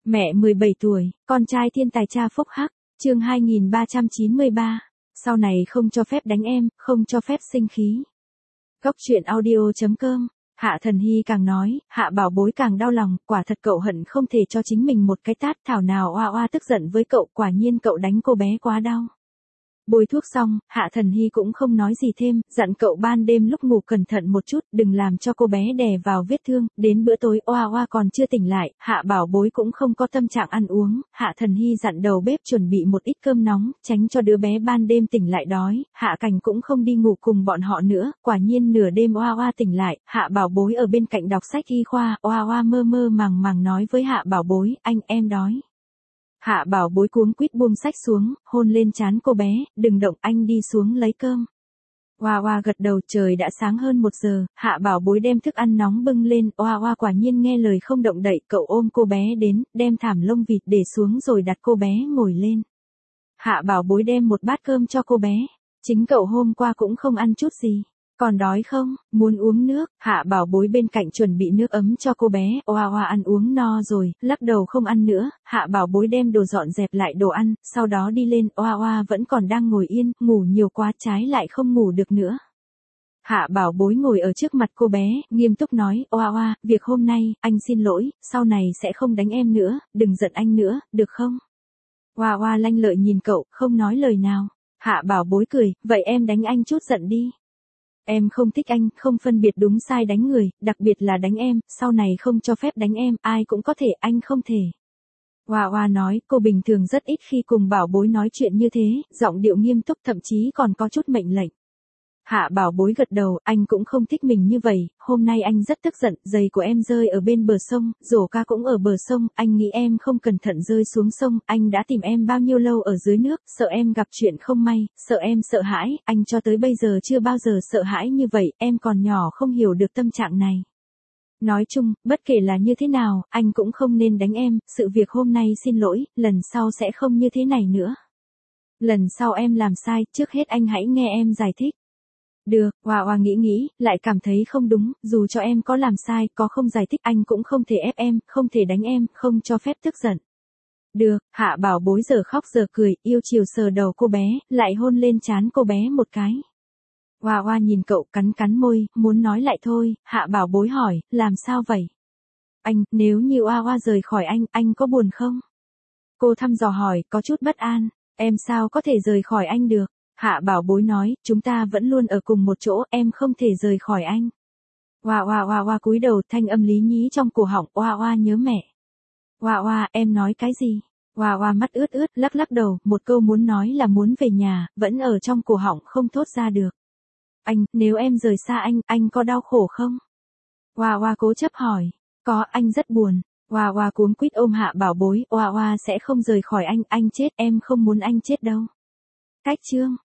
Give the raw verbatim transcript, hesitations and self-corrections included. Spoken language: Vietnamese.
Mẹ mười bảy tuổi, con trai thiên tài cha phúc hắc, chương hai nghìn ba trăm chín mươi ba. Sau này không cho phép đánh em, không cho phép sinh khí. Góc truyện audio chấm com. Hạ Thần Hy càng nói, Hạ Bảo Bối càng đau lòng, quả thật cậu hận không thể cho chính mình một cái tát, thảo nào oa oa tức giận với cậu, quả nhiên cậu đánh cô bé quá đau. Bôi thuốc xong, Hạ Thần Hy cũng không nói gì thêm, dặn cậu ban đêm lúc ngủ cẩn thận một chút, đừng làm cho cô bé đè vào vết thương, đến bữa tối oa oa còn chưa tỉnh lại, Hạ Bảo Bối cũng không có tâm trạng ăn uống, Hạ Thần Hy dặn đầu bếp chuẩn bị một ít cơm nóng, tránh cho đứa bé ban đêm tỉnh lại đói, Hạ Cảnh cũng không đi ngủ cùng bọn họ nữa, quả nhiên nửa đêm oa oa tỉnh lại, Hạ Bảo Bối ở bên cạnh đọc sách y khoa, oa oa mơ mơ màng màng nói với Hạ Bảo Bối, anh em đói. Hạ Bảo Bối cuống quýt buông sách xuống, hôn lên trán cô bé, đừng động, anh đi xuống lấy cơm. Oa oa gật đầu, trời đã sáng hơn một giờ, Hạ Bảo Bối đem thức ăn nóng bưng lên, oa oa quả nhiên nghe lời không động đậy, cậu ôm cô bé đến, đem thảm lông vịt để xuống rồi đặt cô bé ngồi lên. Hạ Bảo Bối đem một bát cơm cho cô bé, chính cậu hôm qua cũng không ăn chút gì. Còn đói không, muốn uống nước, Hạ Bảo Bối bên cạnh chuẩn bị nước ấm cho cô bé, oa oa ăn uống no rồi, lắc đầu không ăn nữa, Hạ Bảo Bối đem đồ dọn dẹp lại đồ ăn, sau đó đi lên, oa oa vẫn còn đang ngồi yên, ngủ nhiều quá trái lại không ngủ được nữa. Hạ Bảo Bối ngồi ở trước mặt cô bé, nghiêm túc nói, oa oa, việc hôm nay, anh xin lỗi, sau này sẽ không đánh em nữa, đừng giận anh nữa, được không? Oa oa lanh lợi nhìn cậu, không nói lời nào. Hạ Bảo Bối cười, vậy em đánh anh chút giận đi. Em không thích anh, không phân biệt đúng sai đánh người, đặc biệt là đánh em, sau này không cho phép đánh em, ai cũng có thể, anh không thể. Oa oa nói, cô bình thường rất ít khi cùng Bảo Bối nói chuyện như thế, giọng điệu nghiêm túc thậm chí còn có chút mệnh lệnh. Hạ Bảo Bối gật đầu, anh cũng không thích mình như vậy, hôm nay anh rất tức giận, giày của em rơi ở bên bờ sông, rổ ca cũng ở bờ sông, anh nghĩ em không cẩn thận rơi xuống sông, anh đã tìm em bao nhiêu lâu ở dưới nước, sợ em gặp chuyện không may, sợ em sợ hãi, anh cho tới bây giờ chưa bao giờ sợ hãi như vậy, em còn nhỏ không hiểu được tâm trạng này. Nói chung, bất kể là như thế nào, anh cũng không nên đánh em, sự việc hôm nay xin lỗi, lần sau sẽ không như thế này nữa. Lần sau em làm sai, trước hết anh hãy nghe em giải thích. Được, Oa Oa nghĩ nghĩ, lại cảm thấy không đúng, dù cho em có làm sai, có không giải thích, anh cũng không thể ép em, không thể đánh em, không cho phép tức giận. Được, Hạ Bảo Bối giờ khóc giờ cười, yêu chiều sờ đầu cô bé, lại hôn lên trán cô bé một cái. Oa Oa nhìn cậu cắn cắn môi, muốn nói lại thôi, Hạ Bảo Bối hỏi, làm sao vậy? Anh, nếu như Oa Oa rời khỏi anh, anh có buồn không? Cô thăm dò hỏi, có chút bất an, em sao có thể rời khỏi anh được? Hạ Bảo Bối nói, chúng ta vẫn luôn ở cùng một chỗ, em không thể rời khỏi anh. Oa oa oa oa cúi đầu, thanh âm lý nhí trong cổ họng, oa oa nhớ mẹ. Oa oa, em nói cái gì? Oa oa mắt ướt ướt, lắc lắc đầu, một câu muốn nói là muốn về nhà, vẫn ở trong cổ họng không thốt ra được. Anh, nếu em rời xa anh, anh có đau khổ không? Oa oa cố chấp hỏi, có, anh rất buồn. Oa oa cuống quýt ôm Hạ Bảo Bối, oa oa sẽ không rời khỏi anh, anh chết, em không muốn anh chết đâu. Cách chương